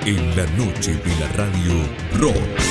En la noche de la radio rock.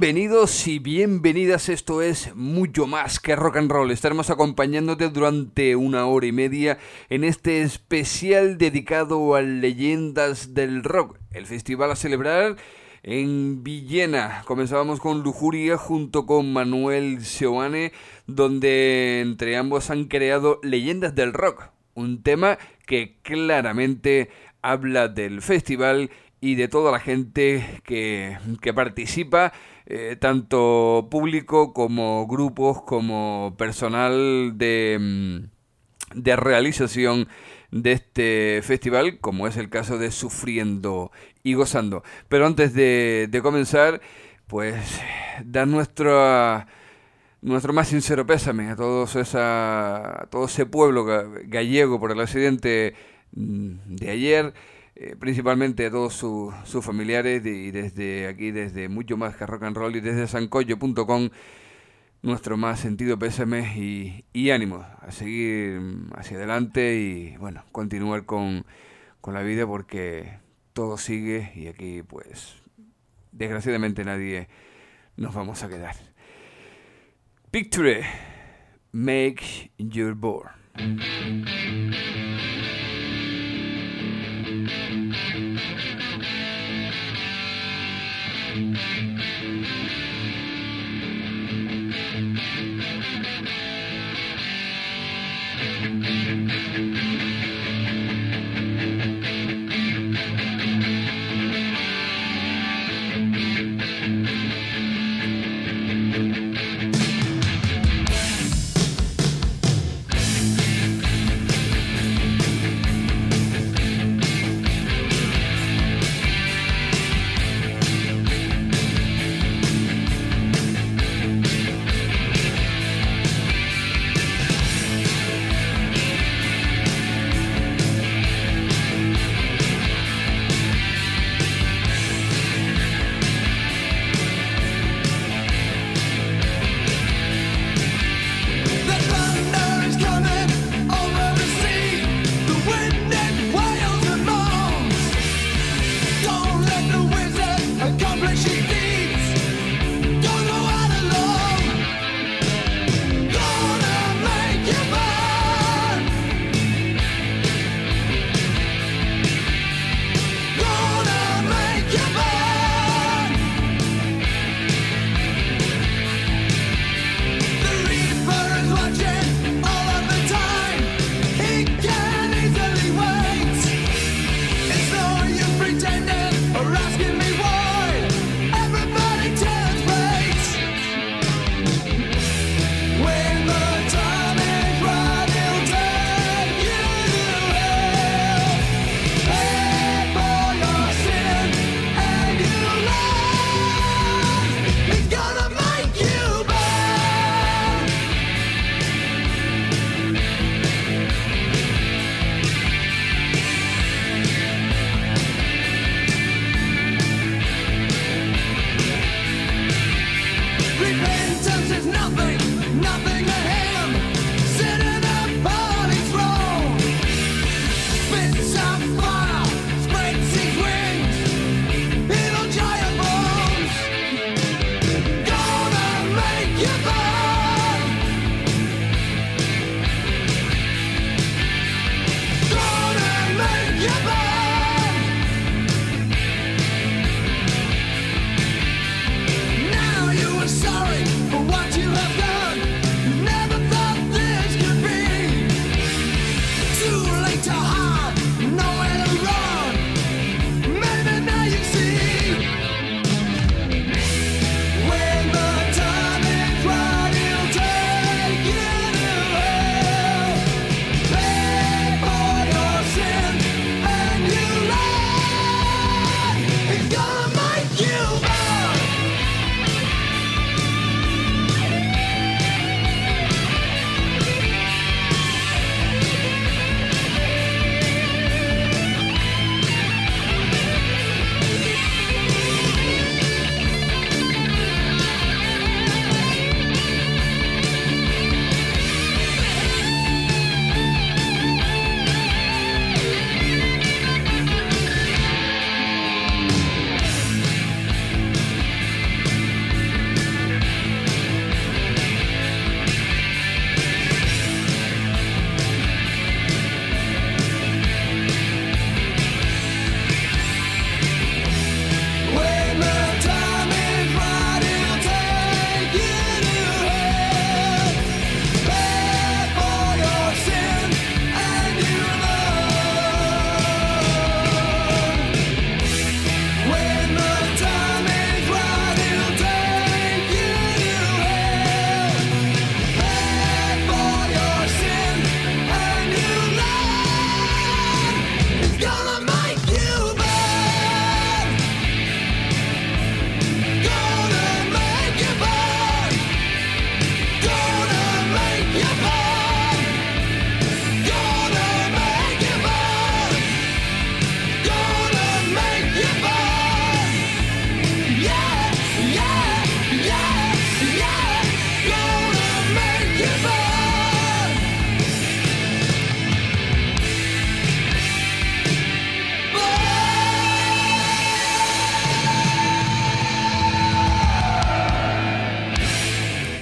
Bienvenidos y bienvenidas, esto es mucho más que rock and roll. Estaremos acompañándote durante 1 hora y media en este especial dedicado a leyendas del rock, el festival a celebrar en Villena. Comenzábamos con Lujuria junto con Manuel Seoane, donde entre ambos han creado Leyendas del Rock, un tema que claramente habla del festival y de toda la gente que participa, tanto público como grupos, como personal de realización de este festival, como es el caso de Sufriendo y Gozando. Pero antes de comenzar, pues dar nuestro más sincero pésame a todo ese pueblo gallego por el accidente de ayer, principalmente a todos sus familiares, y desde aquí, desde mucho más que rock and roll y desde sancoyo.com, nuestro más sentido pésame y ánimo a seguir hacia adelante y bueno, continuar con la vida, porque todo sigue y aquí pues desgraciadamente nadie nos vamos a quedar. Picture, make your board.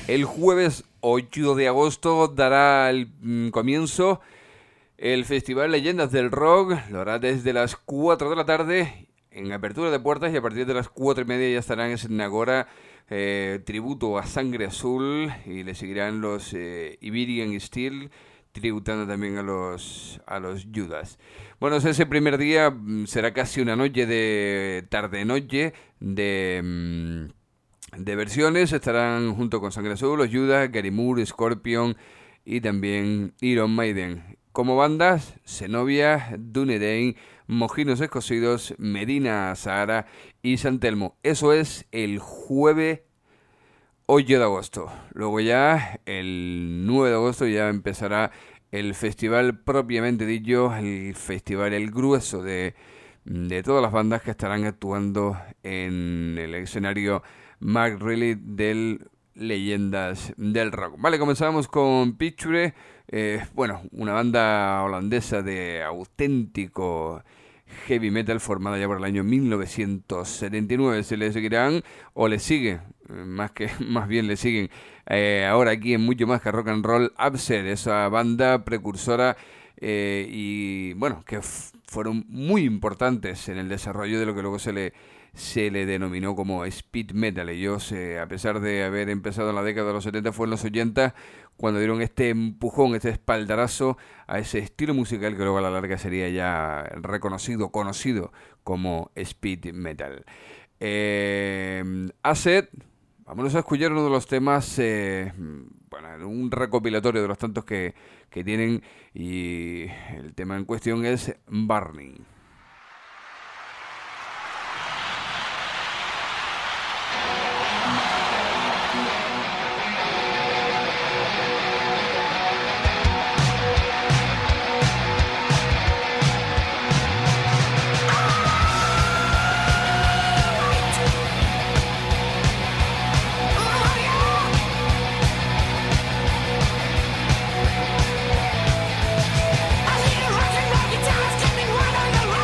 El jueves 8 de agosto dará el comienzo el Festival Leyendas del Rock. Lo hará desde las 4 de la tarde en apertura de puertas, y a partir de las 4:30 ya estarán en Agora, tributo a Sangre Azul, y le seguirán los Iberian Steel, tributando también a los Judas. Bueno, ese primer día será casi una noche de tarde-noche de versiones. Estarán junto con Sangre Azul, los Judas, Gary Moore, Scorpion y también Iron Maiden. Como bandas, Zenobia, Dunedain, Mojinos Escocidos, Medina Sahara y San Telmo. Eso es el jueves 8 de agosto. Luego ya, el 9 de agosto, ya empezará el festival propiamente dicho, el festival, el grueso de todas las bandas que estarán actuando en el escenario Mark Riley del Leyendas del Rock. Vale, comenzamos con Picture, una banda holandesa de auténtico heavy metal formada ya por el año 1979. Se le seguirán, o le sigue, más bien le siguen, ahora aquí en Mucho Más que Rock and Roll, Absent, esa banda precursora y bueno, que fueron muy importantes en el desarrollo de lo que luego se le denominó como speed metal. Ellos, a pesar de haber empezado en la década de los 70, fue en los 80 cuando dieron este empujón, este espaldarazo a ese estilo musical que luego a la larga sería ya conocido como speed metal. Asset, vámonos a escuchar uno de los temas, un recopilatorio de los tantos que tienen, y el tema en cuestión es Burning. I hear rockin' guitars coming right on the road.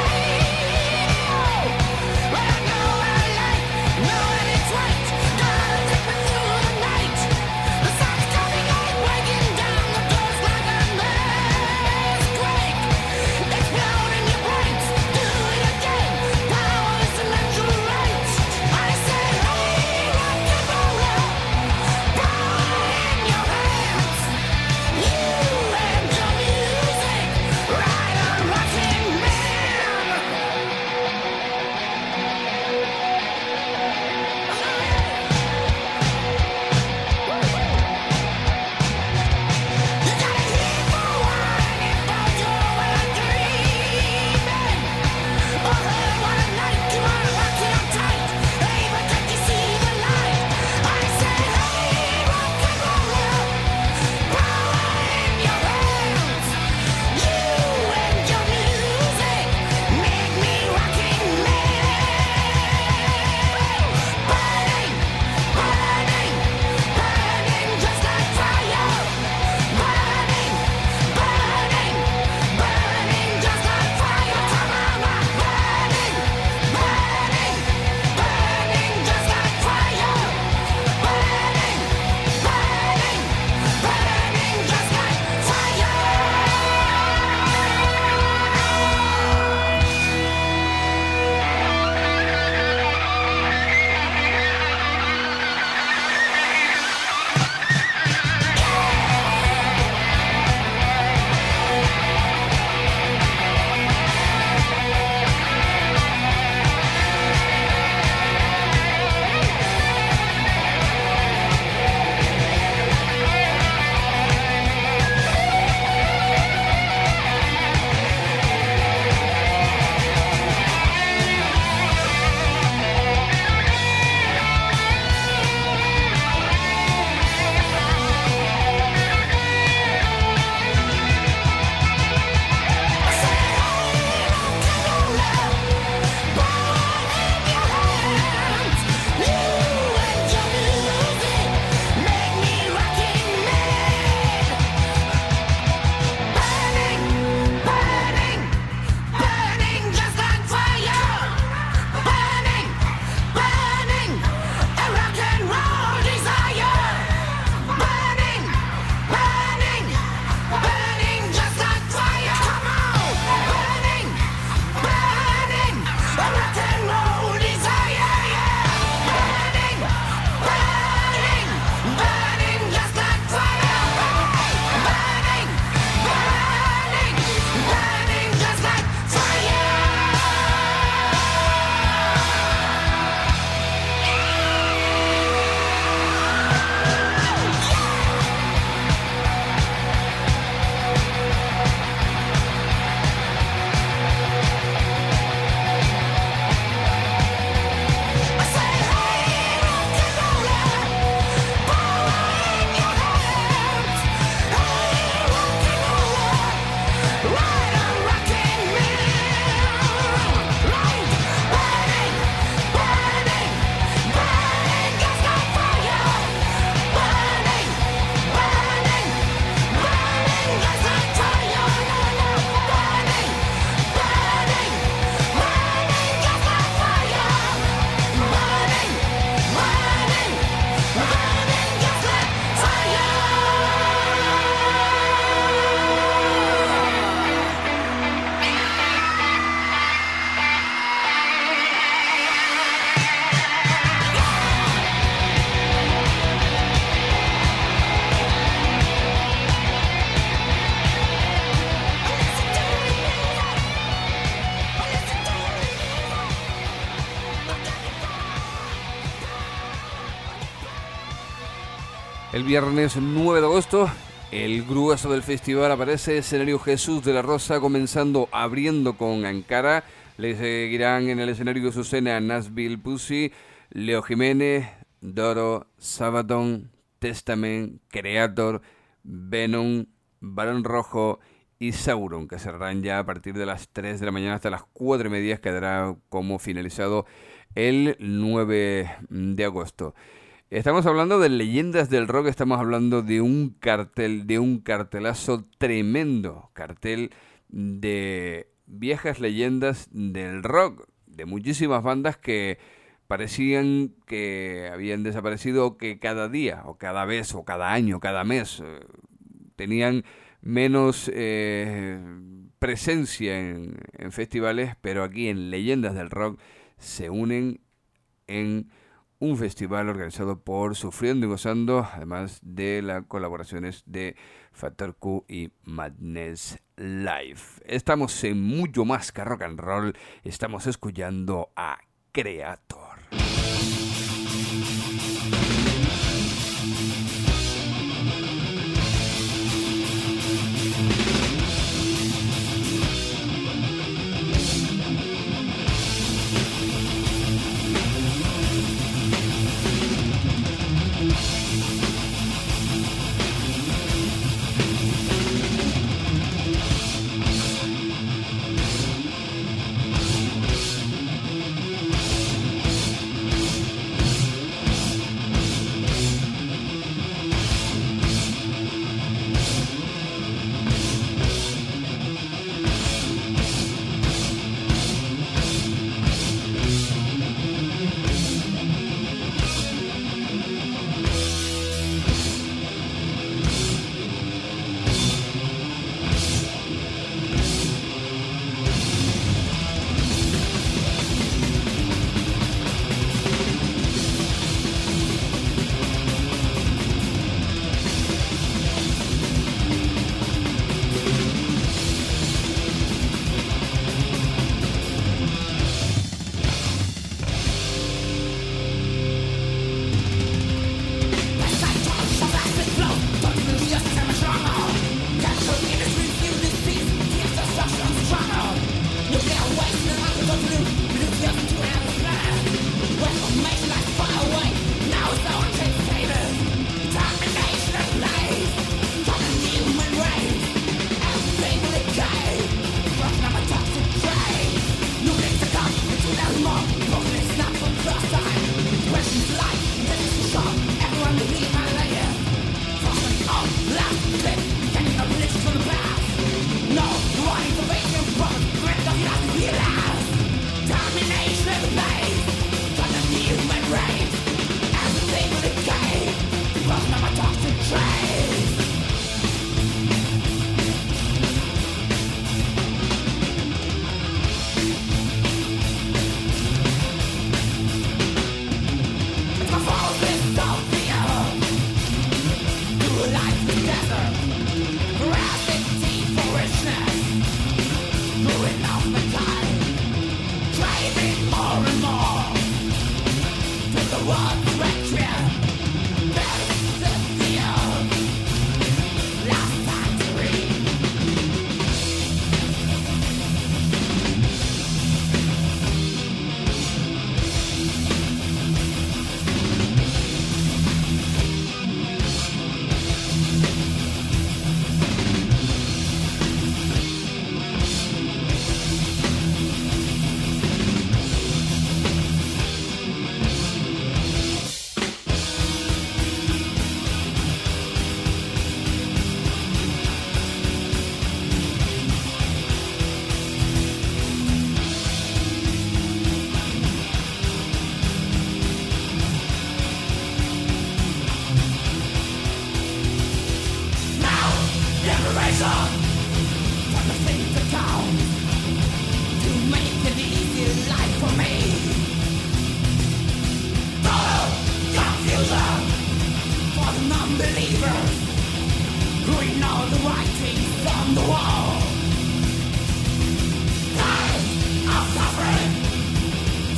El viernes 9 de agosto, el grueso del festival aparece, escenario Jesús de la Rosa, comenzando abriendo con Ankara. Le seguirán en el escenario Susana, Nashville Pussy, Leo Jiménez, Doro, Sabaton, Testament, Creator, Venom, Barón Rojo y Sauron, que cerrarán ya a partir de las 3 de la mañana hasta las 4:30, quedará como finalizado el 9 de agosto. Estamos hablando de leyendas del rock, estamos hablando de un cartelazo tremendo, cartel de viejas leyendas del rock, de muchísimas bandas que parecían que habían desaparecido, o que cada día, o cada vez, o cada año, cada mes, tenían menos presencia en festivales, pero aquí en Leyendas del Rock se unen en un festival organizado por Sufriendo y Gozando, además de las colaboraciones de Factor Q y Madness Live. Estamos en mucho más que rock and roll, estamos escuchando a Creator.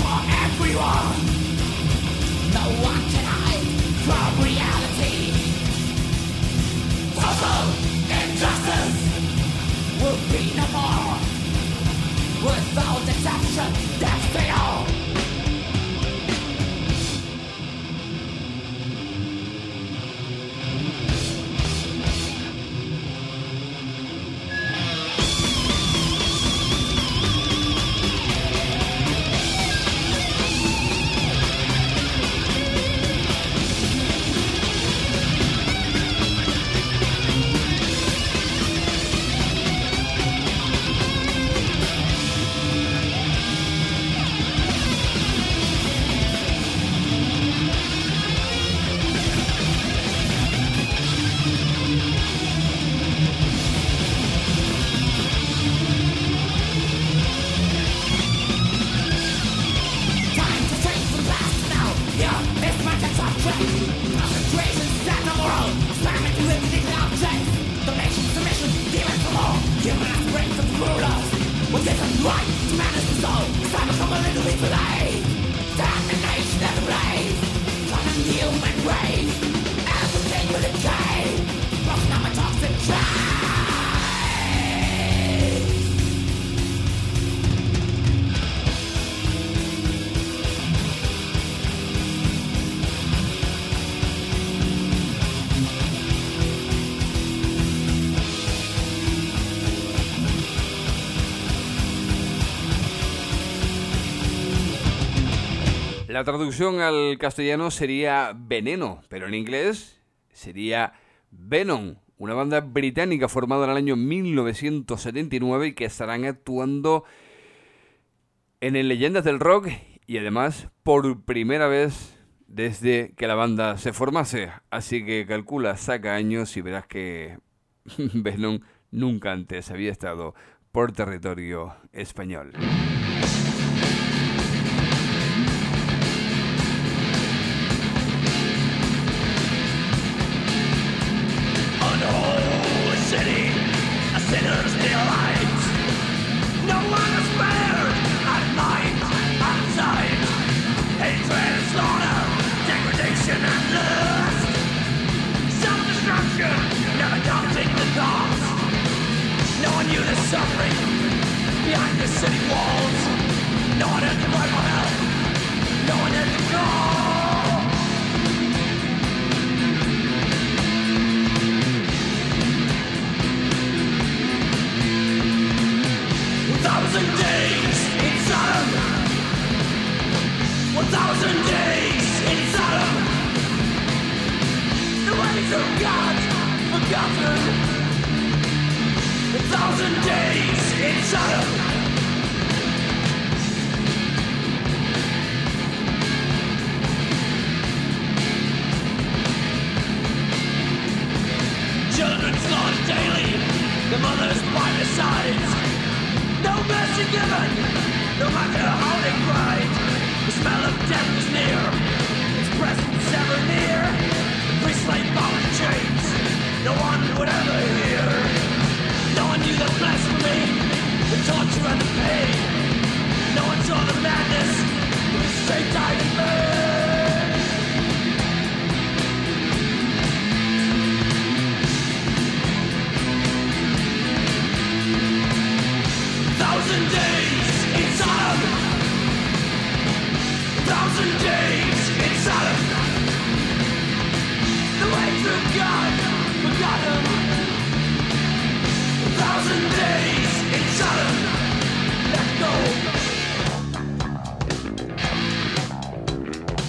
No one can hide from reality. La traducción al castellano sería veneno, pero en inglés sería Venom, una banda británica formada en el año 1979 y que estarán actuando en el Leyendas del Rock y además por primera vez desde que la banda se formase. Así que calcula, saca años y verás que Venom nunca antes había estado por territorio español. City, a sinner's delight. No one is spared at night, outside. Hatred and slaughter, degradation and lust. Self-destruction, never counting the cost. No one knew the suffering behind the city walls. No one had to cry for help. No one had to call. 1,000 days in Sodom. 1,000 days in Sodom. The ways of God forgotten. 1,000 days in Sodom. Children slaughtered daily. The mothers by the sides. No mercy given, no matter how they cried. The smell of death was near, its presence ever near. The priests lay bound in chains, no one would ever hear. No one knew the blasphemy, the torture and the pain. No one saw the madness, the straight died in vain. 1,000 days in Sodom. 1,000 days in Sodom. The ways of God forgotten. 1,000 days in Sodom. Let go.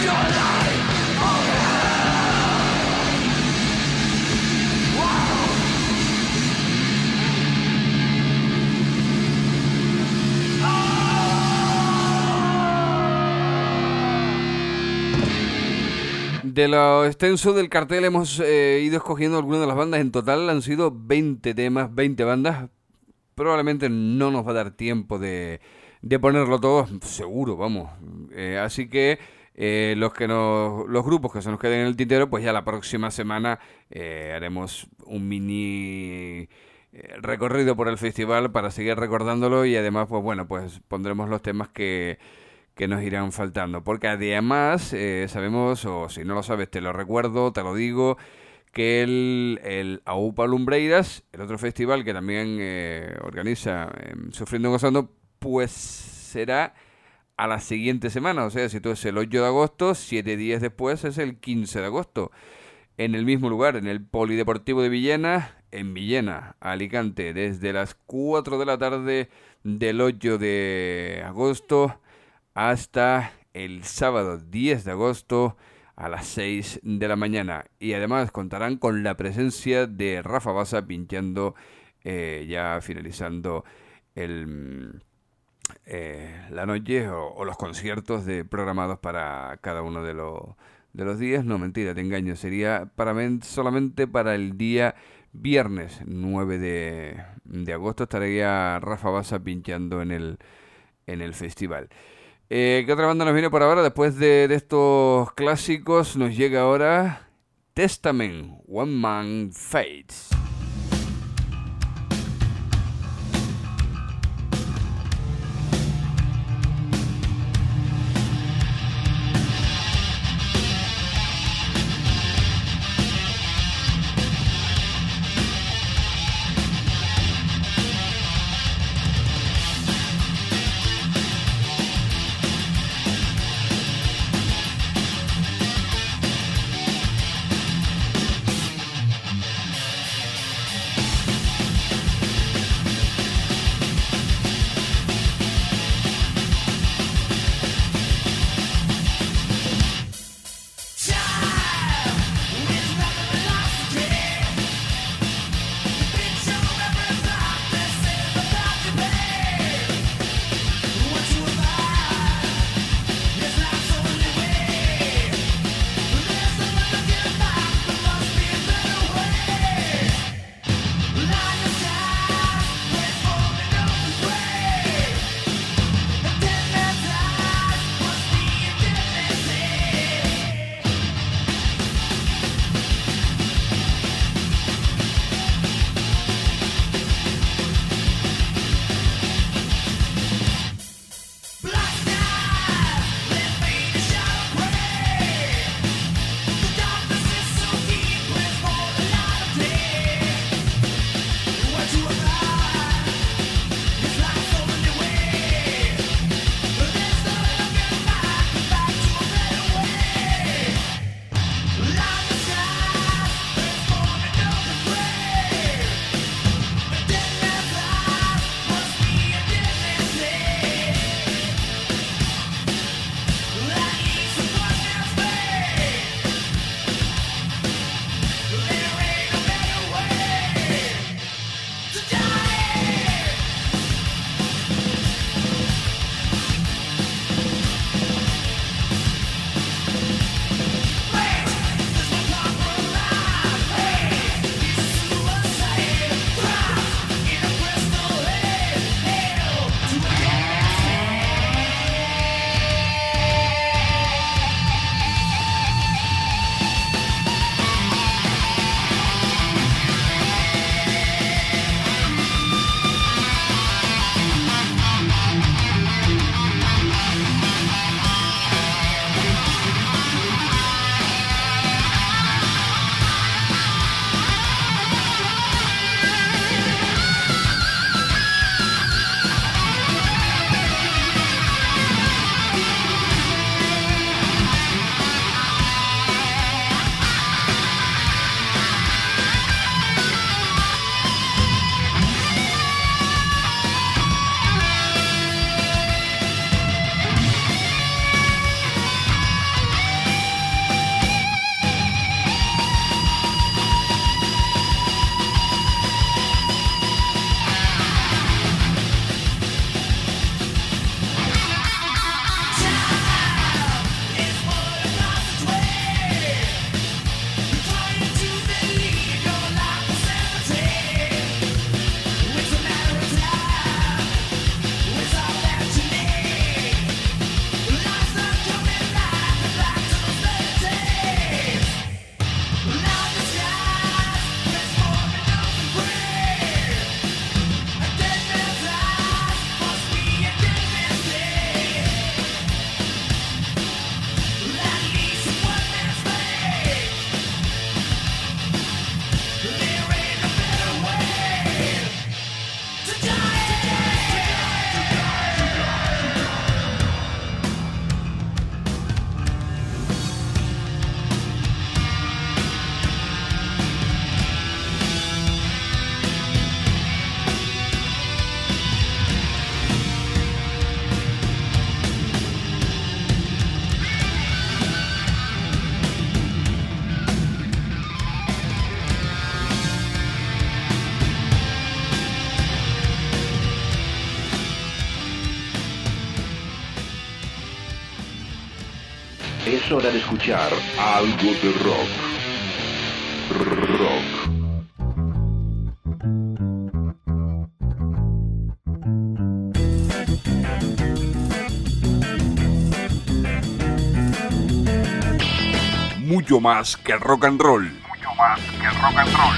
De lo extenso del cartel hemos ido escogiendo algunas de las bandas. En total han sido 20 temas, 20 bandas. Probablemente no nos va a dar tiempo de ponerlo todo, seguro, vamos. Así que los grupos que se nos queden en el tintero, pues ya la próxima semana haremos un mini recorrido por el festival para seguir recordándolo, y además, pues bueno, pues pondremos los temas que nos irán faltando. Porque además sabemos, o si no lo sabes te lo recuerdo, te lo digo, que el AUPA Lumbreiras, el otro festival que también organiza Sufriendo y Gozando, pues será a la siguiente semana. O sea, si tú es el 8 de agosto, 7 días después es el 15 de agosto. En el mismo lugar, en el Polideportivo de Villena, en Villena, Alicante, desde las 4 de la tarde del 8 de agosto hasta el sábado 10 de agosto a las 6 de la mañana. Y además contarán con la presencia de Rafa Basa pinchando, ya finalizando la noche o los conciertos programados para cada uno de los días. No, mentira, te engaño, sería solamente para el día viernes 9 de agosto estaría Rafa Basa pinchando en el festival. ¿Qué otra banda nos viene por ahora? Después de estos clásicos nos llega ahora Testament, One Man Fades. Es hora de escuchar algo de rock. Rock. Mucho más que rock and roll. Mucho más que rock and roll.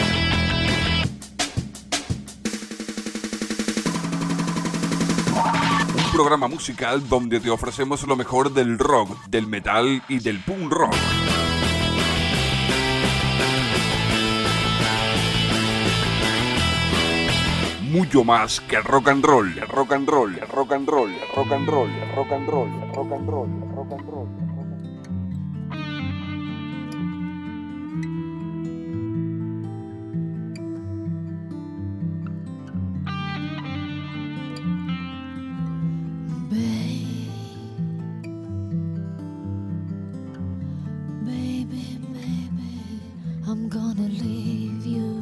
Un programa musical donde te ofrecemos lo mejor del rock, del metal y del punk rock. Mucho más que rock and roll, rock and roll, rock and roll, rock and roll, rock and roll, rock and roll, rock and roll. I'm gonna leave you.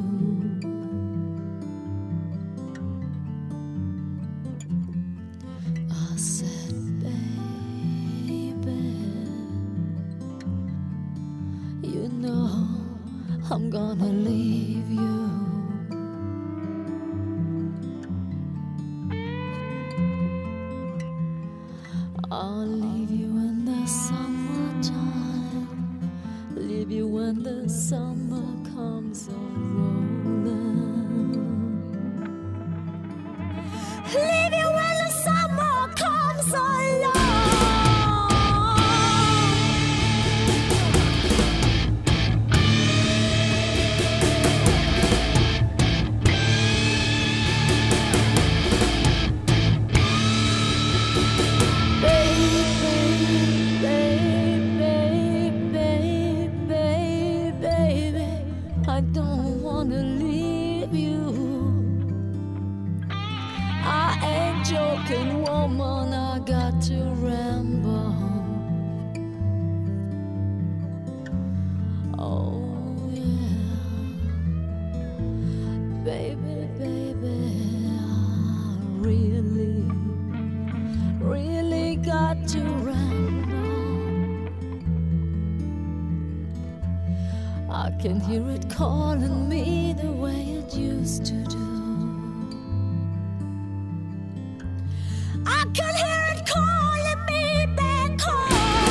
I said, baby, you know I'm gonna leave you. I'll leave you in the summertime, leave you when the summer comes a-rolling, leave you when the summer comes along. I don't wanna leave you. I ain't joking, woman, I got to ramble. Oh yeah, baby, baby, I really, really got to ramble. I can hear it calling me the way it used to do. I can hear it calling me back home.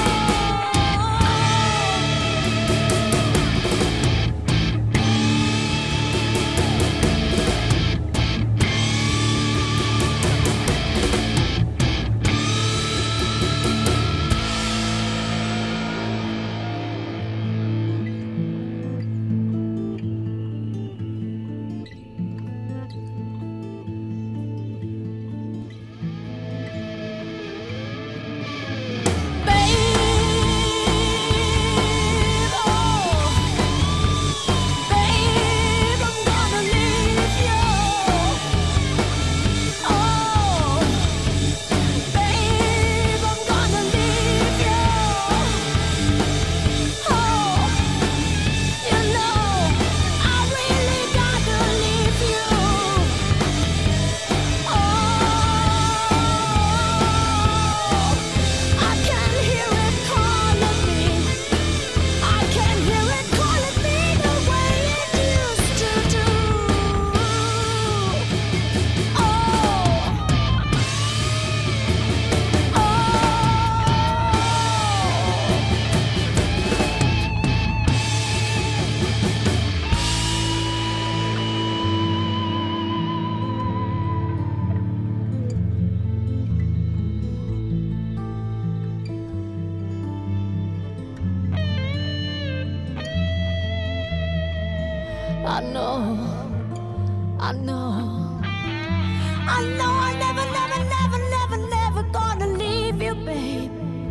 I never gonna leave you, babe.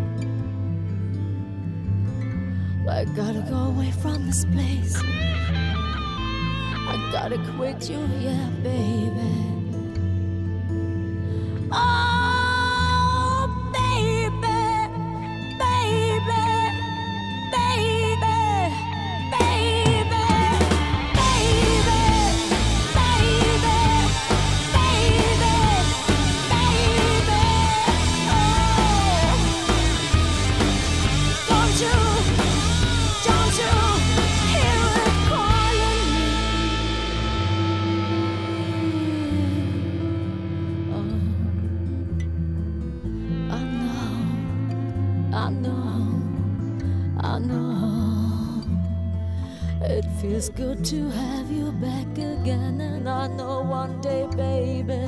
I gotta go away from this place. I gotta quit you, yeah, baby. Oh, baby, baby, baby, baby, baby, baby, baby, baby, oh. Feels good to have you back again, and I know one day, baby,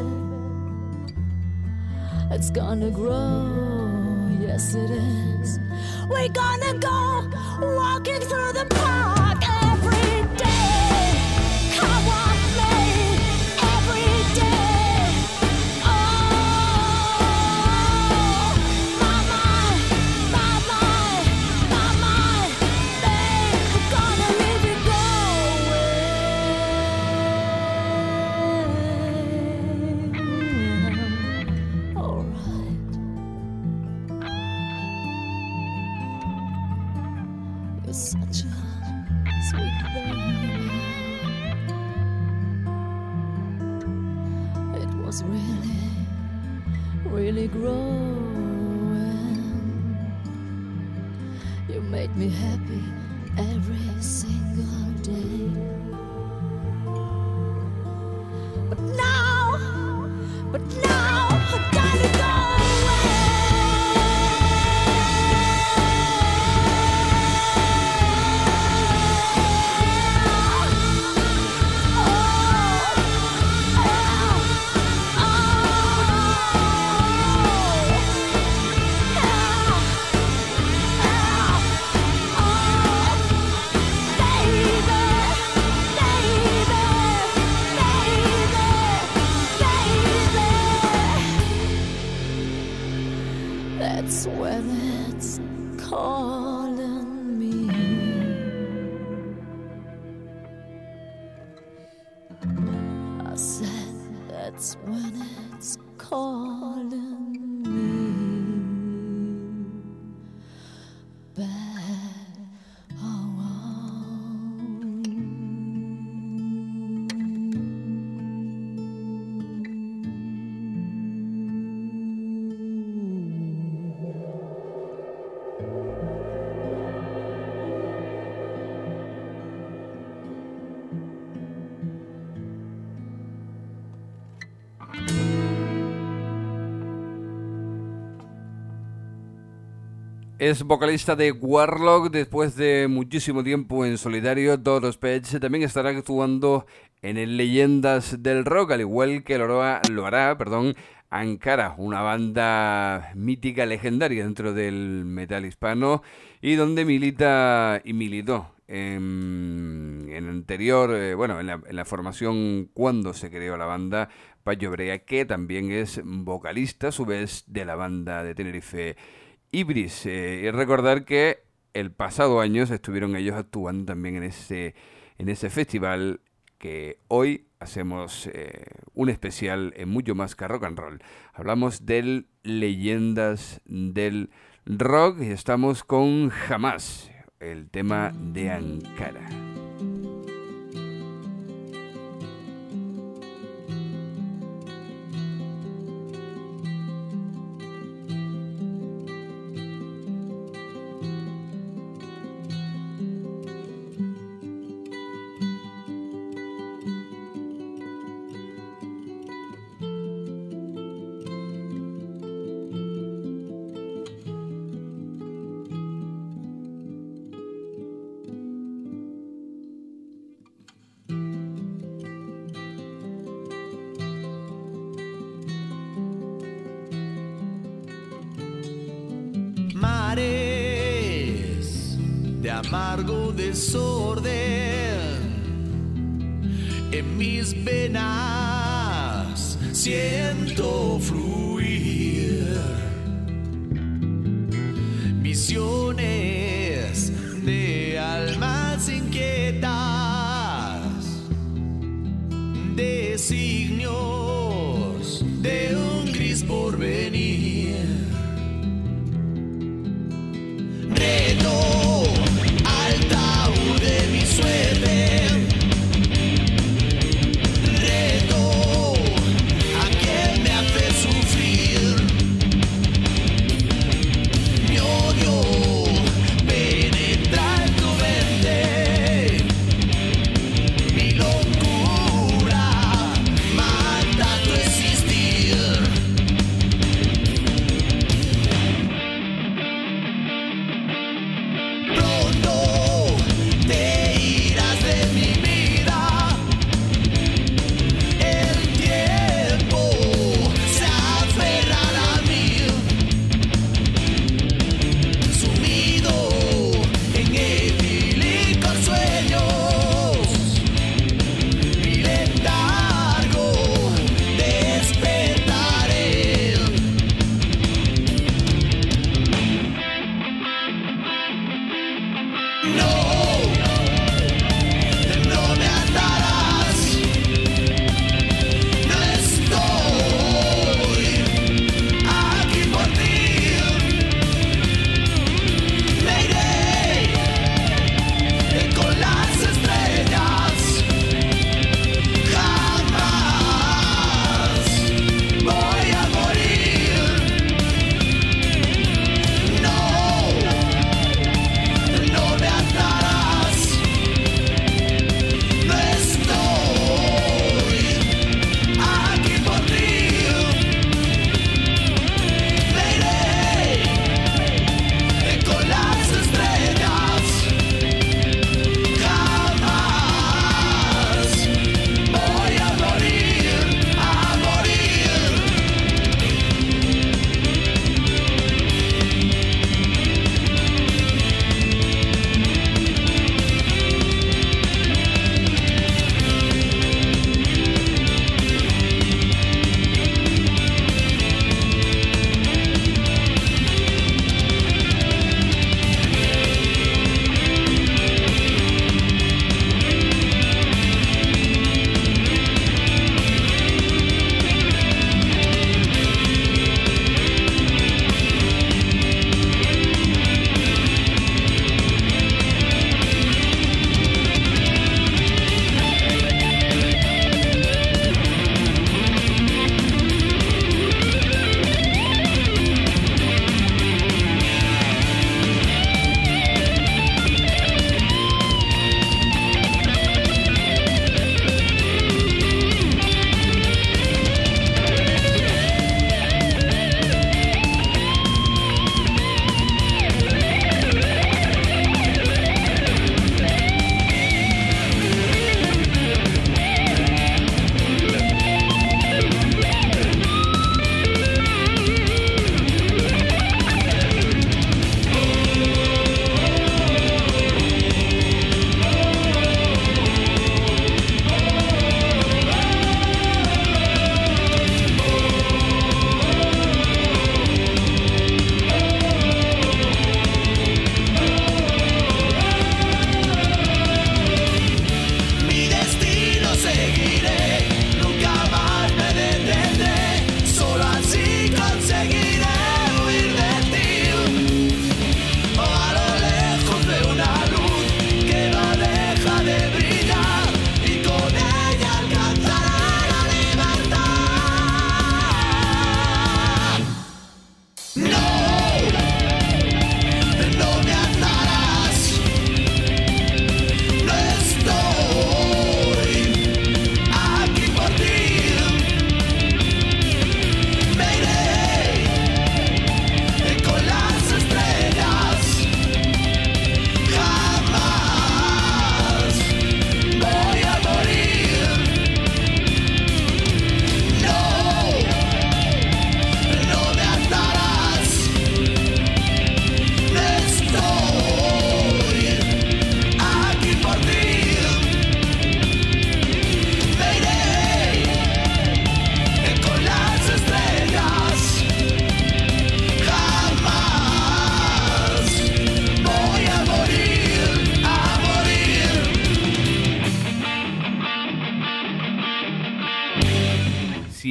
it's gonna grow. Yes, it is. We're gonna go walking through the park every day. Come on, me, every day. Oh, my mind, babe, we're gonna leave it going. All right. You're such a sweet baby. It was really, really growing. You made me happy every single day. But now I gotta go That's when it's calling me. I said that's when it's calling me back. Es vocalista de Warlock después de muchísimo tiempo en solitario. Doros Page también estará actuando en el Leyendas del Rock, al igual que lo hará, Ankara, una banda mítica, legendaria dentro del metal hispano y donde milita y militó en anterior, en la formación cuando se creó la banda, Payo Brea, que también es vocalista a su vez de la banda de Tenerife Ibris. Y recordar que el pasado año estuvieron ellos actuando también en ese festival que hoy hacemos un especial en Mucho Más que Rock and Roll. Hablamos del Leyendas del Rock y estamos con Jamás, el tema de Ankara. Mares de amargo desorden en mis venas siento fluir visiones de almas inquietas, designios de un gris porvenir. Reto al tabú de mi suerte. Reto a quien me hace sufrir. Mi odio penetra en tu mente. Mi locura mata tu existir.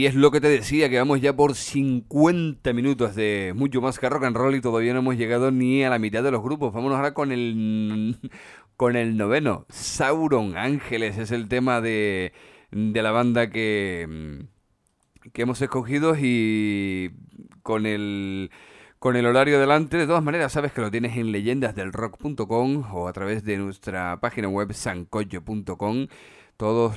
Y es lo que te decía, que vamos ya por 50 minutos de mucho más que rock and roll y todavía no hemos llegado ni a la mitad de los grupos. Vámonos ahora con el noveno. Sauron Ángeles es el tema de la banda que hemos escogido, y con el horario delante. De todas maneras, sabes que lo tienes en leyendasdelrock.com o a través de nuestra página web sancocho.com. Todo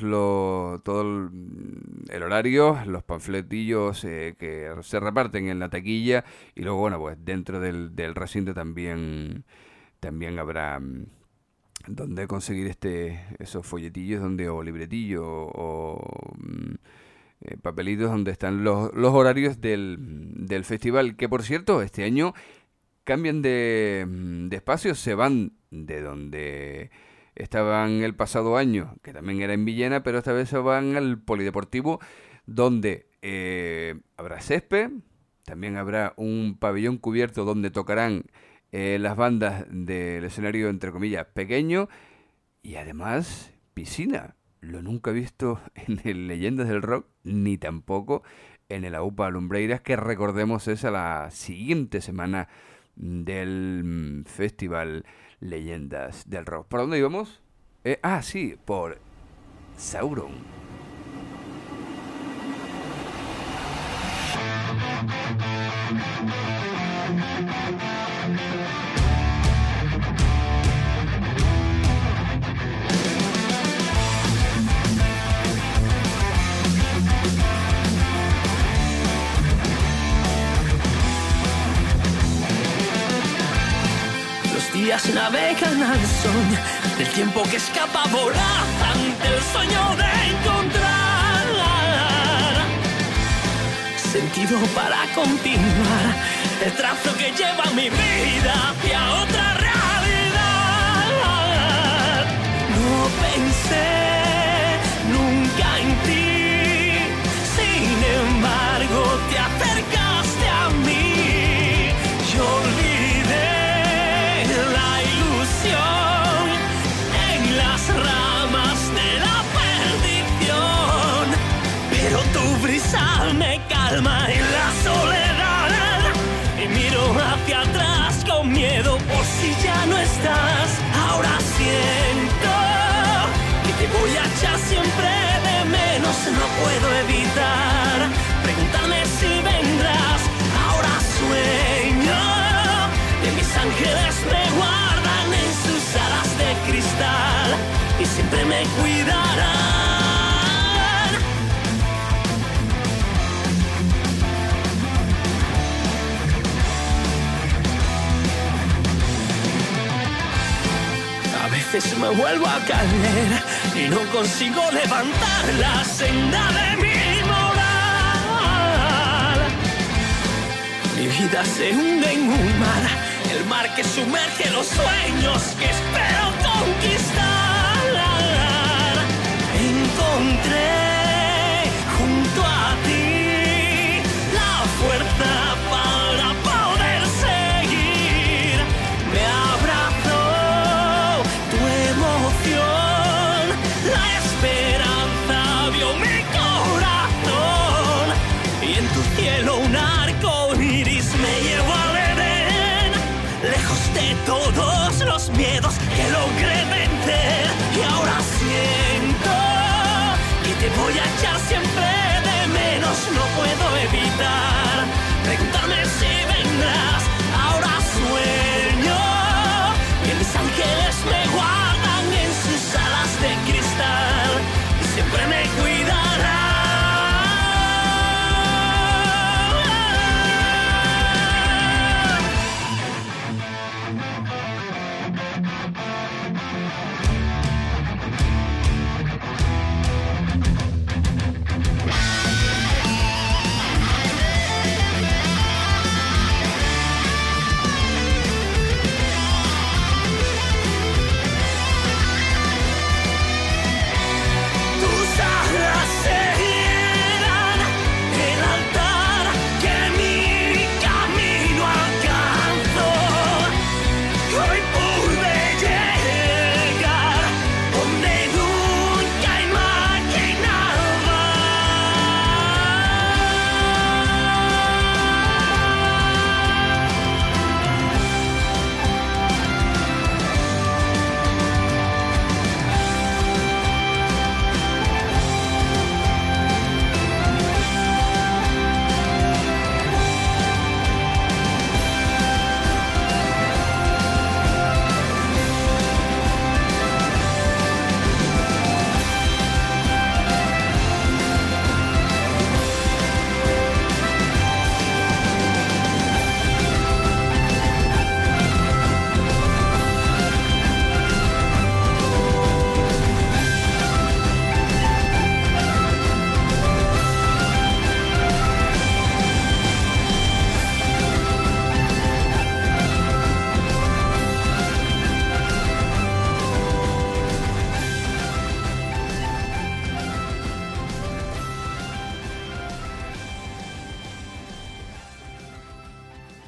el horario, los panfletillos que se reparten en la taquilla, y luego, bueno, pues dentro del recinto también habrá donde conseguir esos folletillos o libretillos o papelitos donde están los horarios del festival, que por cierto este año cambian de espacio, se van de donde estaban el pasado año, que también era en Villena, pero esta vez se van al Polideportivo, donde habrá césped, también habrá un pabellón cubierto donde tocarán las bandas del escenario, entre comillas, pequeño, y además piscina. Lo nunca he visto en el Leyendas del Rock, ni tampoco en el AUPA Lumbreiras, que recordemos es a la siguiente semana del festival Leyendas del Rock. ¿Por dónde íbamos? Sí, por Sauron. Días navegan al son del tiempo que escapa voraz ante el sueño de encontrar sentido para continuar el trazo que lleva mi vida hacia otra realidad. No pensé nunca en ti, sin embargo te acercaste a mí. Yo olvidé en las ramas de la perdición, pero tu brisa me calma en la soledad, y miro hacia atrás con miedo por si ya no estás. Ahora siento que te voy a echar siempre de menos, no puedo evitar preguntarme si vendrás. Ahora sueño que mis ángeles me guardan en sus alas de cristal y siempre me cuidarán. A veces me vuelvo a caer y no consigo levantar la senda de mi moral. Mi vida se hunde en un mar, el mar que sumerge los sueños que espero conquistar. Encontré junto a ti la fuerza para poder seguir. Me abrazó tu emoción, la esperanza vio mi corazón, y en tu cielo un arco iris me llevó al Edén, lejos de todos los miedos que logré vencer. Y ahora siento que te voy a echar siempre de menos, no puedo evitar preguntarme si vendrás. Ahora sueño que mis ángeles me guardan en sus alas de cristal y siempre me cuidarán.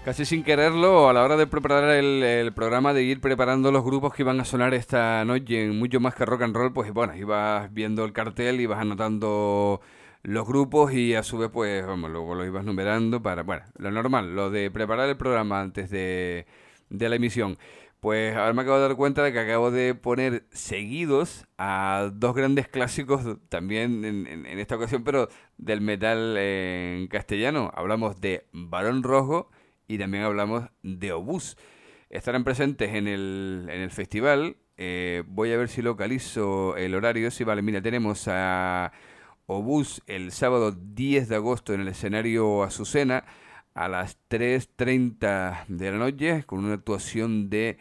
Casi sin quererlo, a la hora de preparar el programa, de ir preparando los grupos que iban a sonar esta noche en Mucho Más que Rock and Roll, pues bueno, ibas viendo el cartel, ibas anotando los grupos y a su vez, pues vamos, luego los ibas numerando para, bueno, lo normal, lo de preparar el programa antes de la emisión. Pues ahora me acabo de dar cuenta de que acabo de poner seguidos a dos grandes clásicos también en esta ocasión, pero del metal en castellano. Hablamos de Barón Rojo y también hablamos de Obús. Estarán presentes en el festival. Voy a ver si localizo el horario. Sí, vale, mira, tenemos a Obús el sábado 10 de agosto en el escenario Azucena a las 3:30 de la noche con una actuación de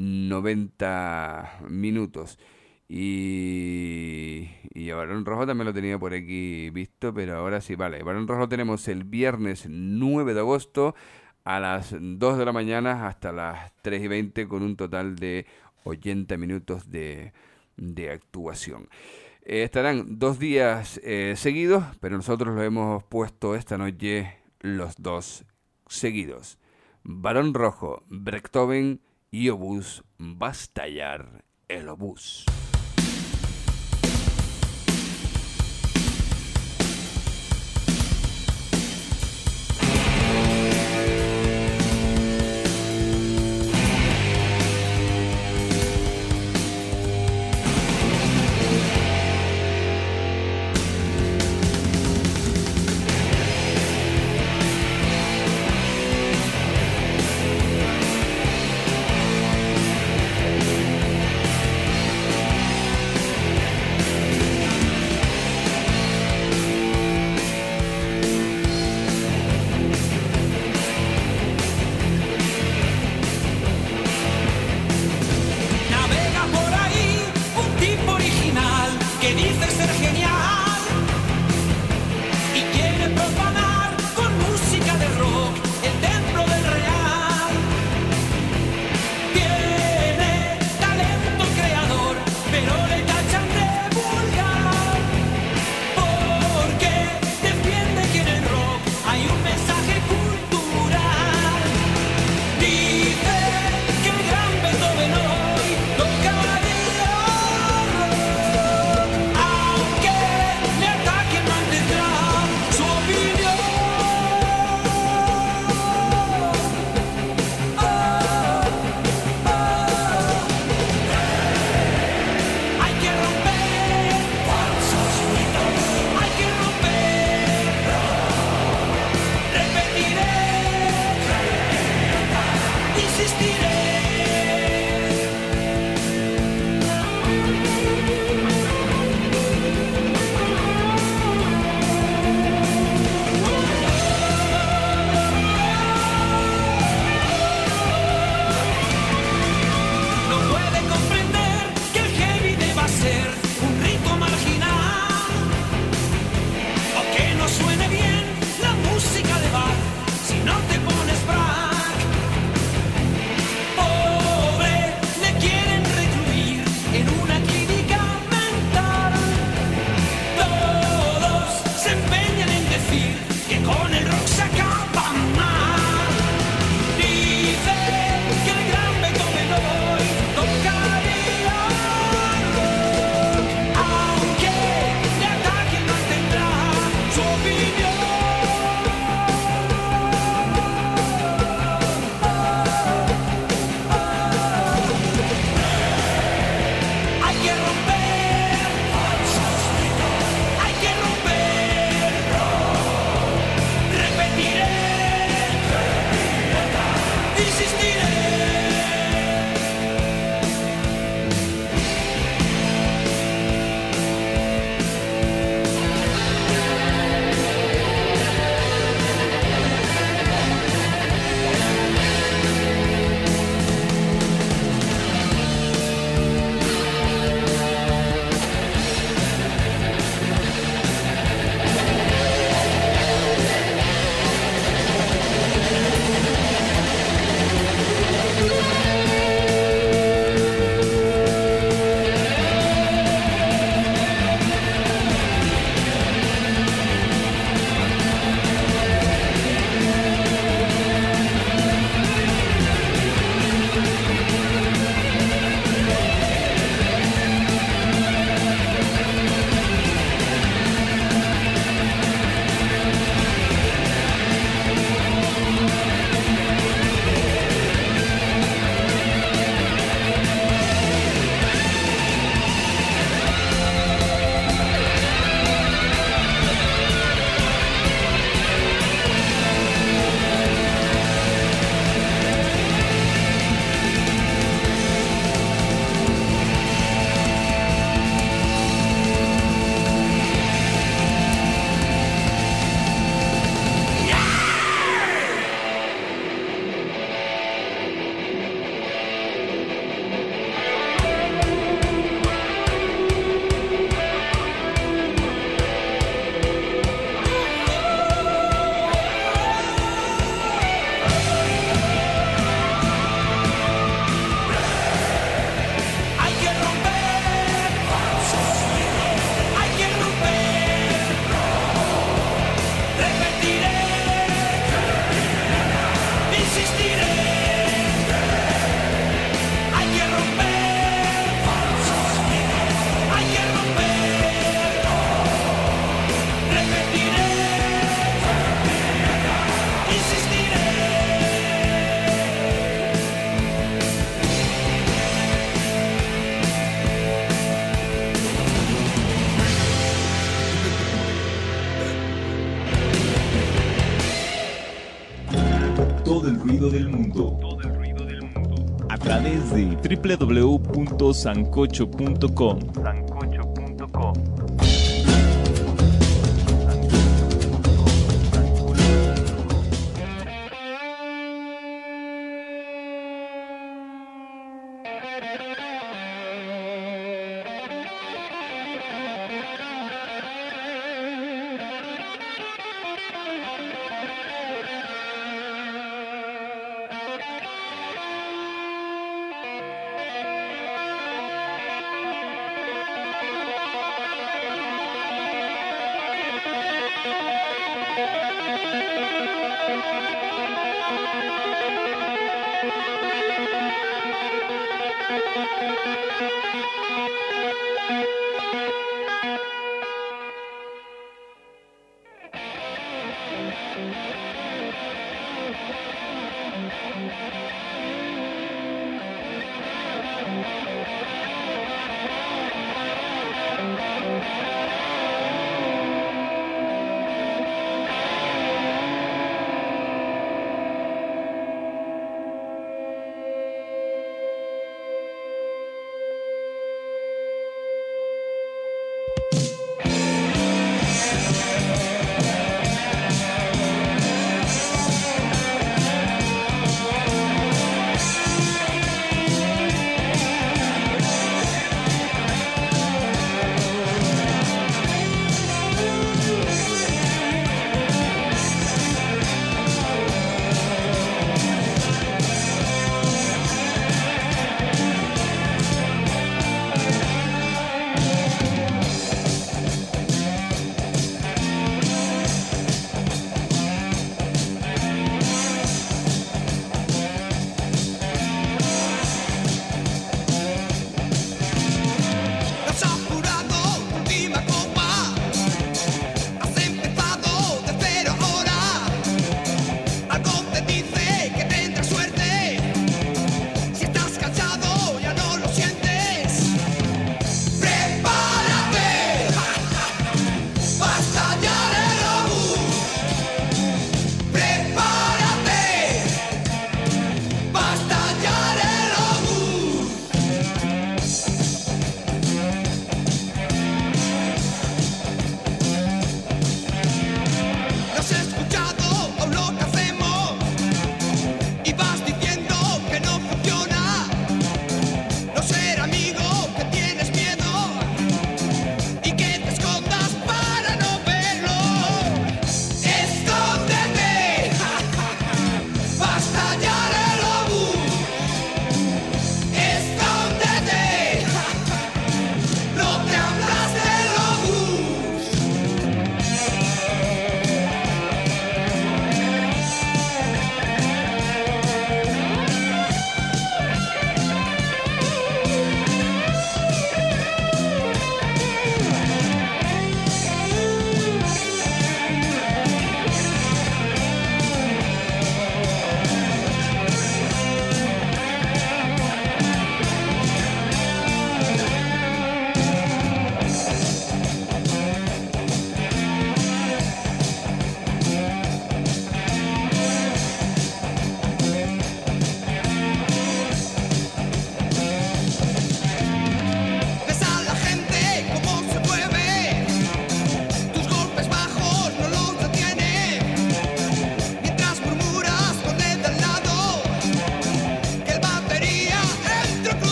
90 minutos. Y a Barón Rojo también lo tenía por aquí visto, pero ahora sí, vale. Barón Rojo tenemos el viernes 9 de agosto a las 2 de la mañana hasta las 3:20 con un total de 80 minutos de actuación. Estarán 2 días seguidos, pero nosotros lo hemos puesto esta noche los 2 seguidos. Barón Rojo, Brechthoven y Obús, va a estallar el obús. Thank todo el ruido del mundo. A través de www.sancocho.com.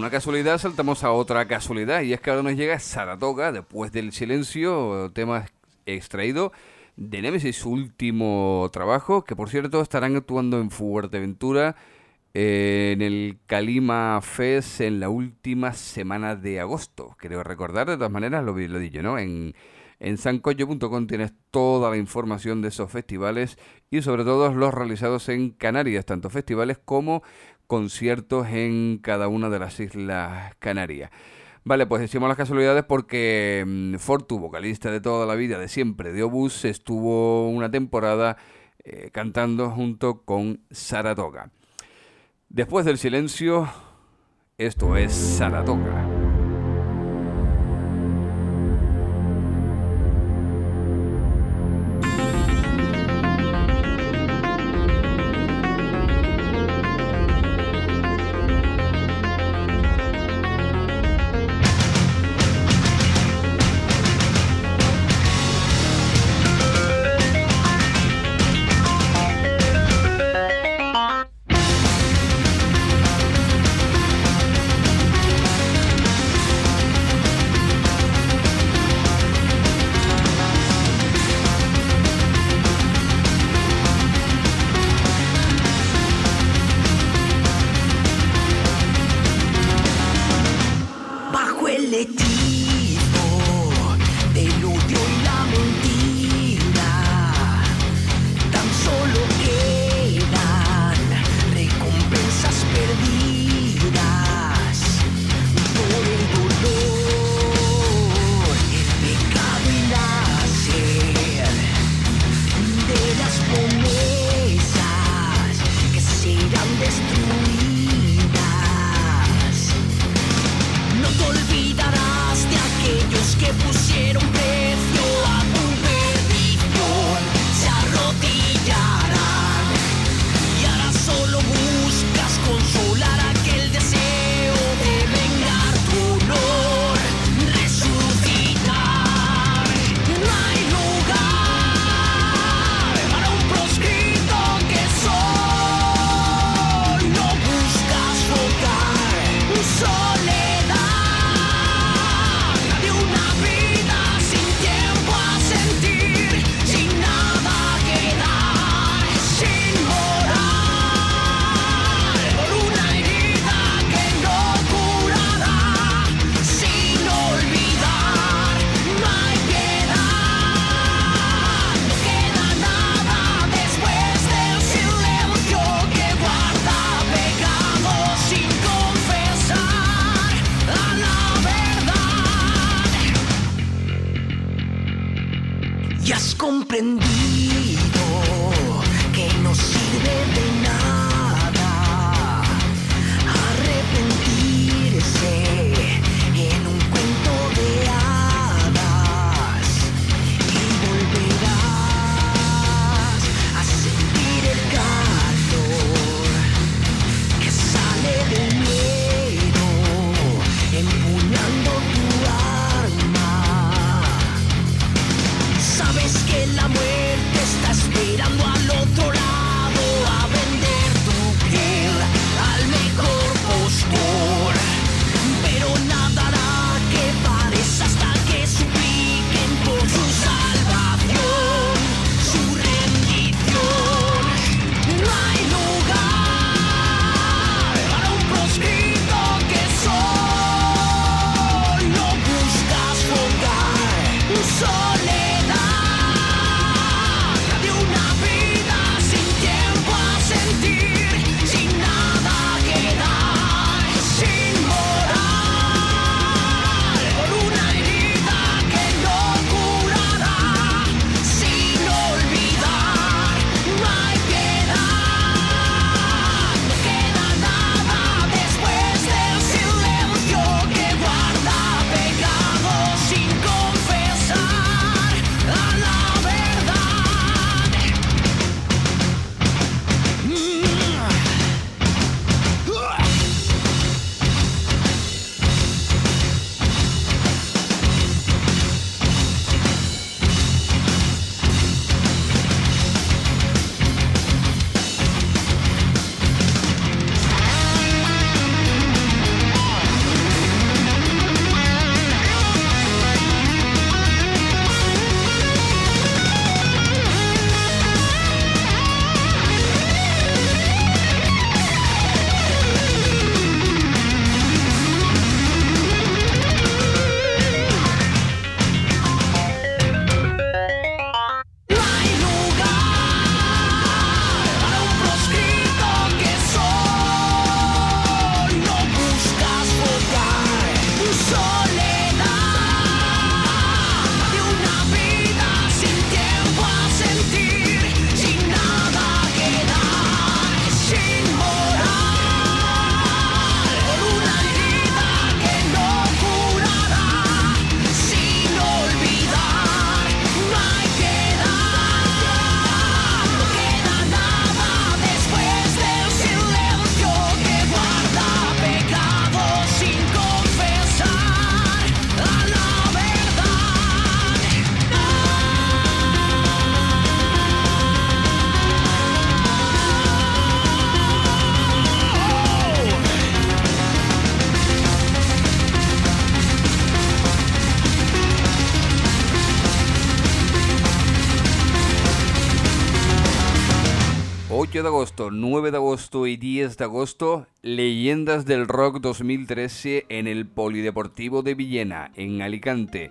una casualidad saltamos a otra casualidad, y es que ahora nos llega Saratoga, después del silencio, tema extraído de Nemesis, su último trabajo, que por cierto estarán actuando en Fuerteventura en el Calima Fest en la última semana de agosto. Creo recordar, de todas maneras, lo he dicho, ¿no? En sancoyo.com tienes toda la información de esos festivales y sobre todo los realizados en Canarias, tanto festivales como conciertos en cada una de las islas Canarias. Vale, pues decimos las casualidades porque Fortu, vocalista de toda la vida, de siempre, de Obús, estuvo una temporada cantando junto con Saratoga. Después del silencio, esto es Saratoga. Sabes que la muerte está 8 de agosto, 9 de agosto y 10 de agosto, Leyendas del Rock 2013 en el Polideportivo de Villena, en Alicante.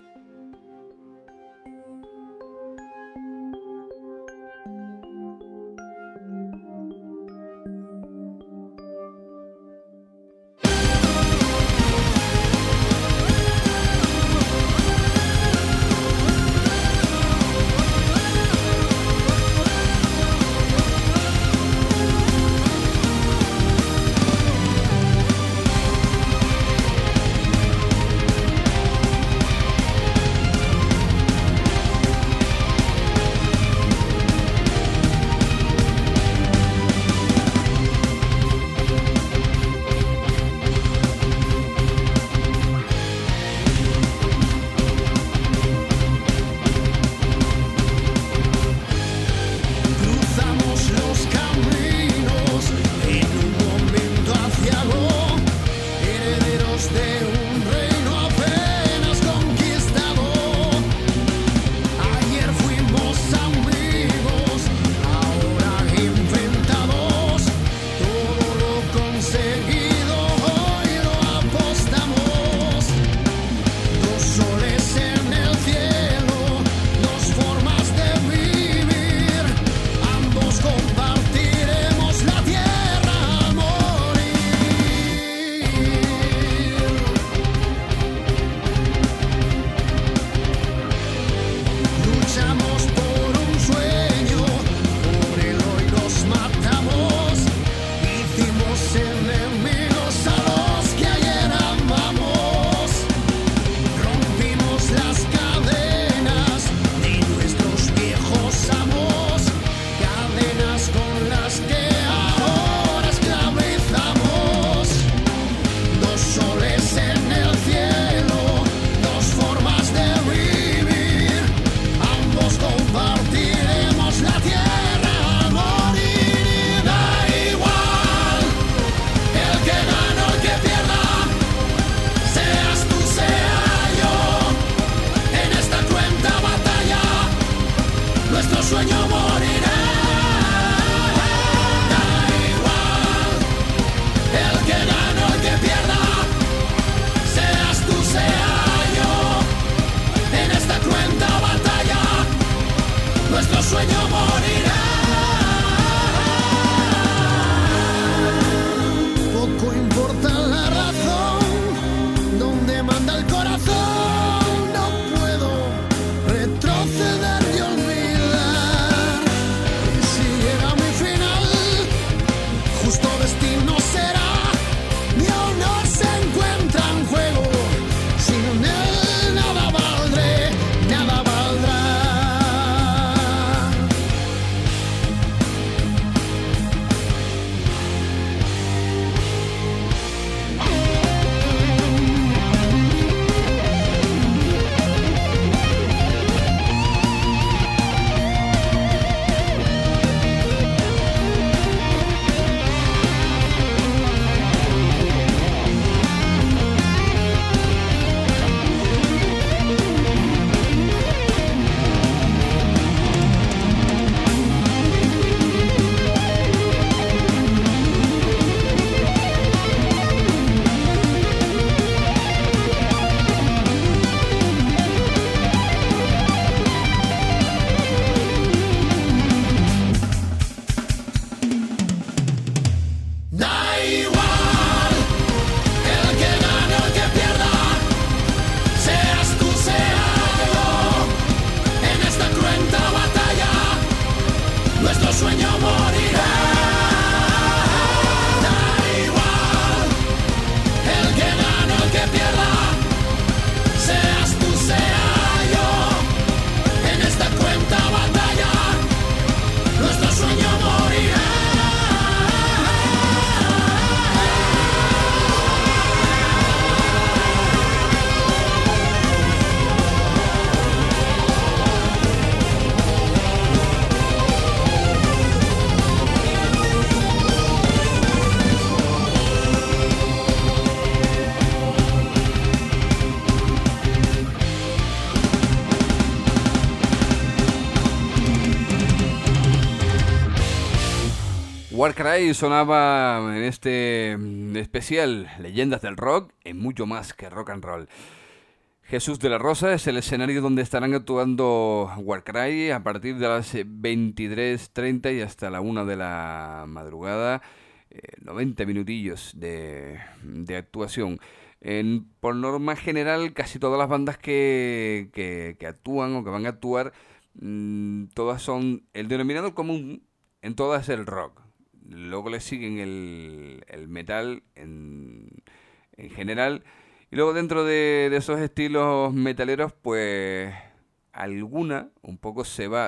Warcry sonaba en este especial Leyendas del Rock en Mucho Más que Rock and Roll. Jesús de la Rosa es el escenario donde estarán actuando Warcry a partir de las 23:30 y hasta la 1 de la madrugada. 90 minutillos de actuación. Por norma general, casi todas las bandas que actúan o que van a actuar, todas son el denominador común, en todas es el rock. Luego le siguen el metal en general. Y luego dentro de esos estilos metaleros, pues alguna un poco se va,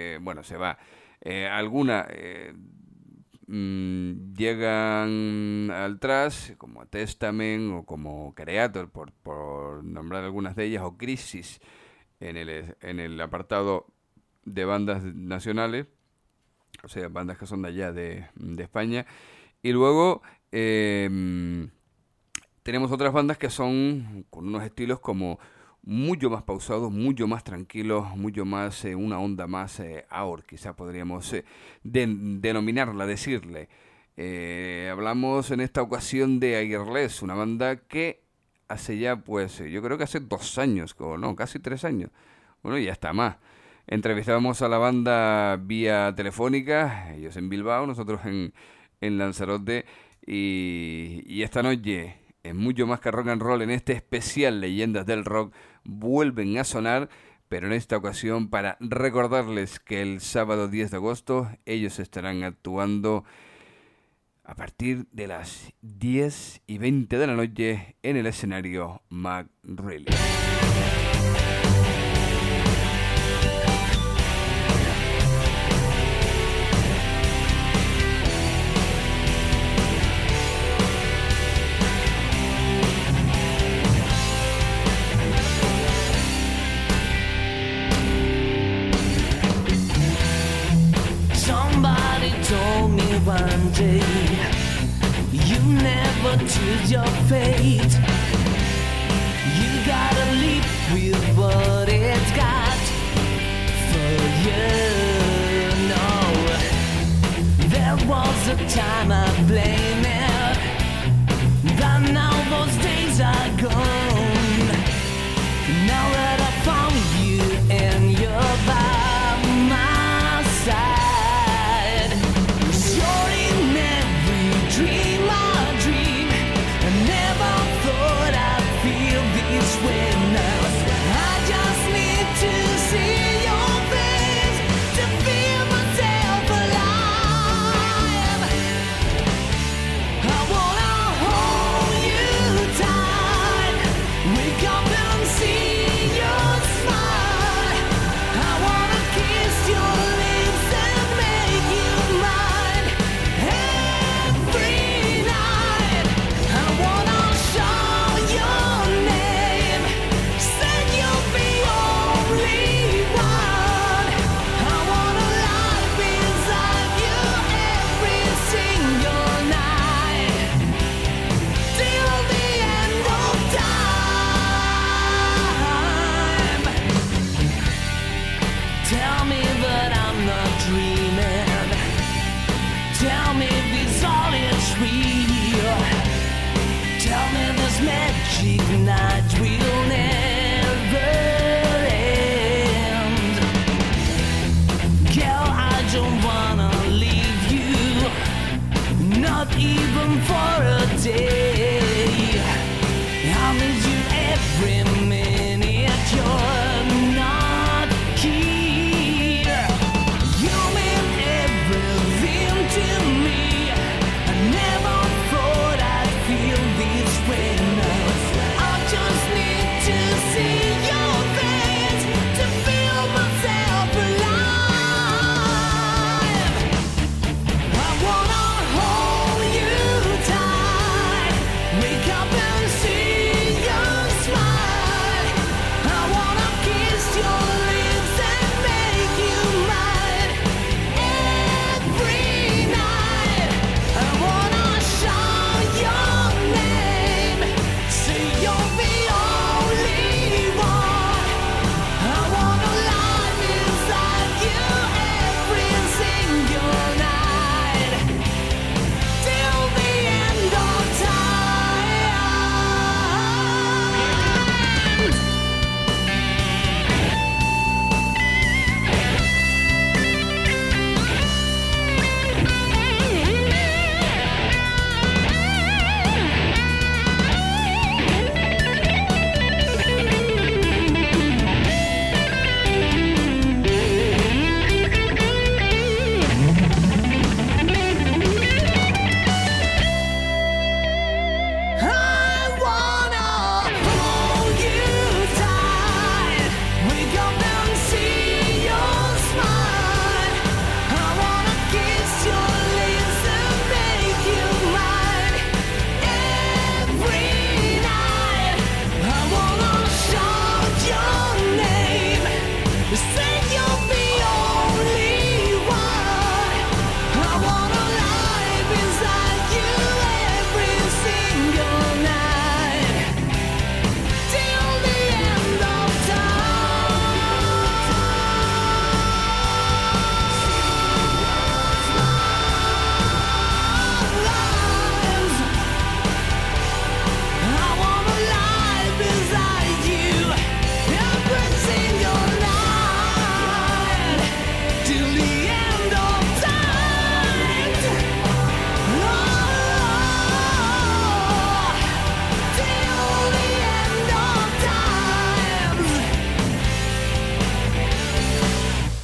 alguna llegan al thrash, como Testament o como Creator, por nombrar algunas de ellas, o Crisis en el apartado de bandas nacionales, o sea, bandas que son de allá de España. Y luego tenemos otras bandas que son con unos estilos como mucho más pausados, mucho más tranquilos, mucho más una onda más AOR, quizá podríamos denominarla, decirle. Hablamos en esta ocasión de Airless, una banda que hace ya, pues, yo creo que hace 2 años, o no, casi 3 años, bueno, ya está más. Entrevistábamos a la banda vía telefónica, ellos en Bilbao, nosotros en Lanzarote, y esta noche, en Mucho Más que Rock and Roll, en este especial Leyendas del Rock, vuelven a sonar, pero en esta ocasión para recordarles que el sábado 10 de agosto ellos estarán actuando a partir de las 10:20 de la noche en el escenario McReilly. One day, you never choose your fate. You gotta live with what it's got for you. No, there was a time I blame it, but now those days are gone. Now that I found you and you're by my side. Dream I dream, I never thought I'd feel this way now. I just need to see your face to feel myself alive. I wanna hold you tight, wake up and see you.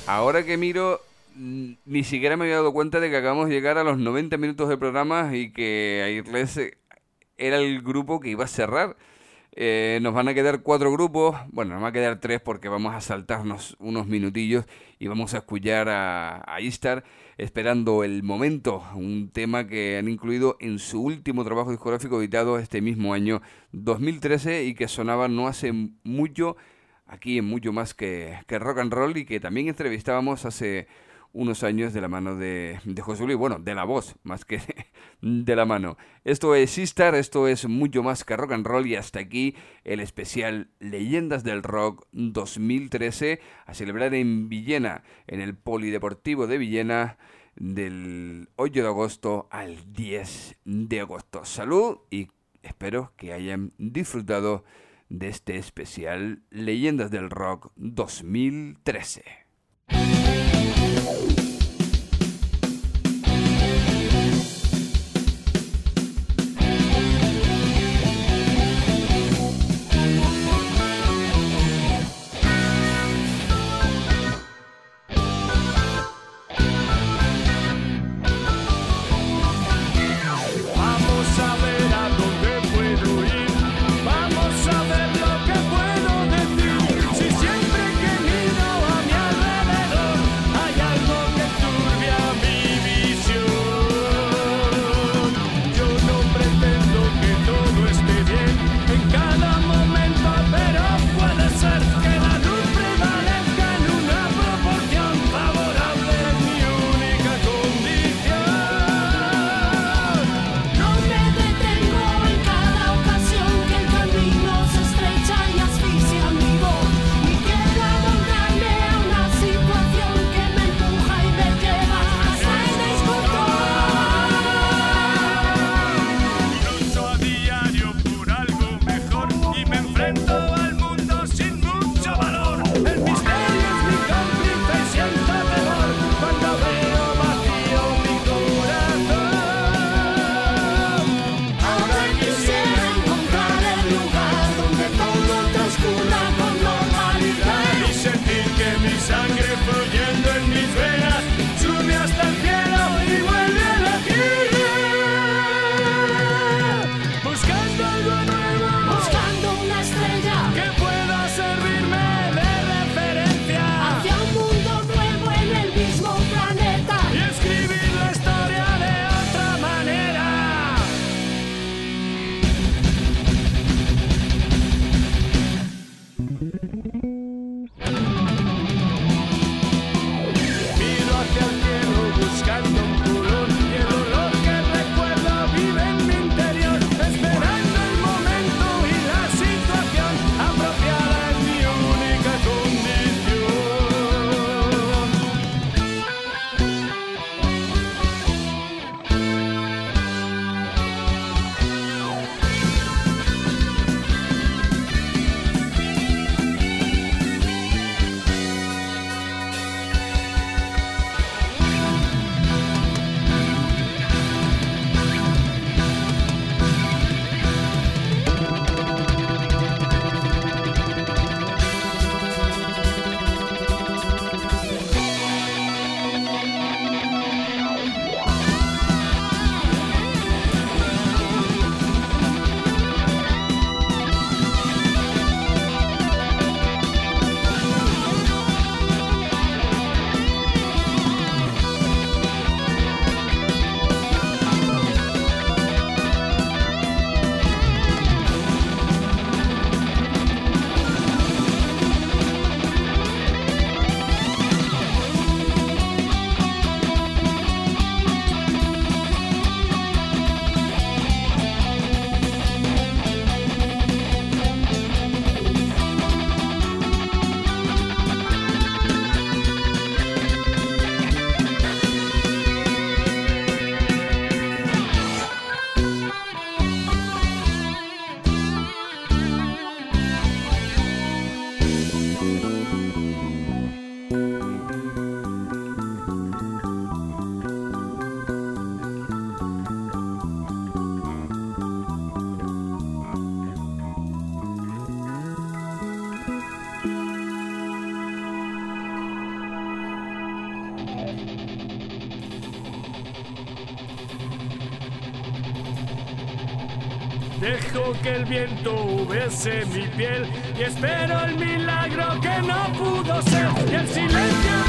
Ahora que miro, ni siquiera me había dado cuenta de que acabamos de llegar a los 90 minutos del programa y que Airless era el grupo que iba a cerrar. Nos van a quedar 4 grupos, bueno, nos van a quedar 3 porque vamos a saltarnos unos minutillos y vamos a escuchar a Istar esperando el momento, un tema que han incluido en su último trabajo discográfico editado este mismo año 2013 y que sonaba no hace mucho aquí en Mucho Más que Rock and Roll, y que también entrevistábamos hace unos años de la mano de José Luis, bueno, de la voz más que de la mano. Esto es Istar, esto es Mucho Más que Rock and Roll, y hasta aquí el especial Leyendas del Rock 2013, a celebrar en Villena, en el Polideportivo de Villena, del 8 de agosto al 10 de agosto. Salud y espero que hayan disfrutado de este especial Leyendas del Rock 2013. Vamos a ver a dónde puedo ir, vamos a ver lo que puedo decir. Si siempre que miro a mi alrededor Dejo que el viento bese mi piel y espero el milagro que no pudo ser. Y el silencio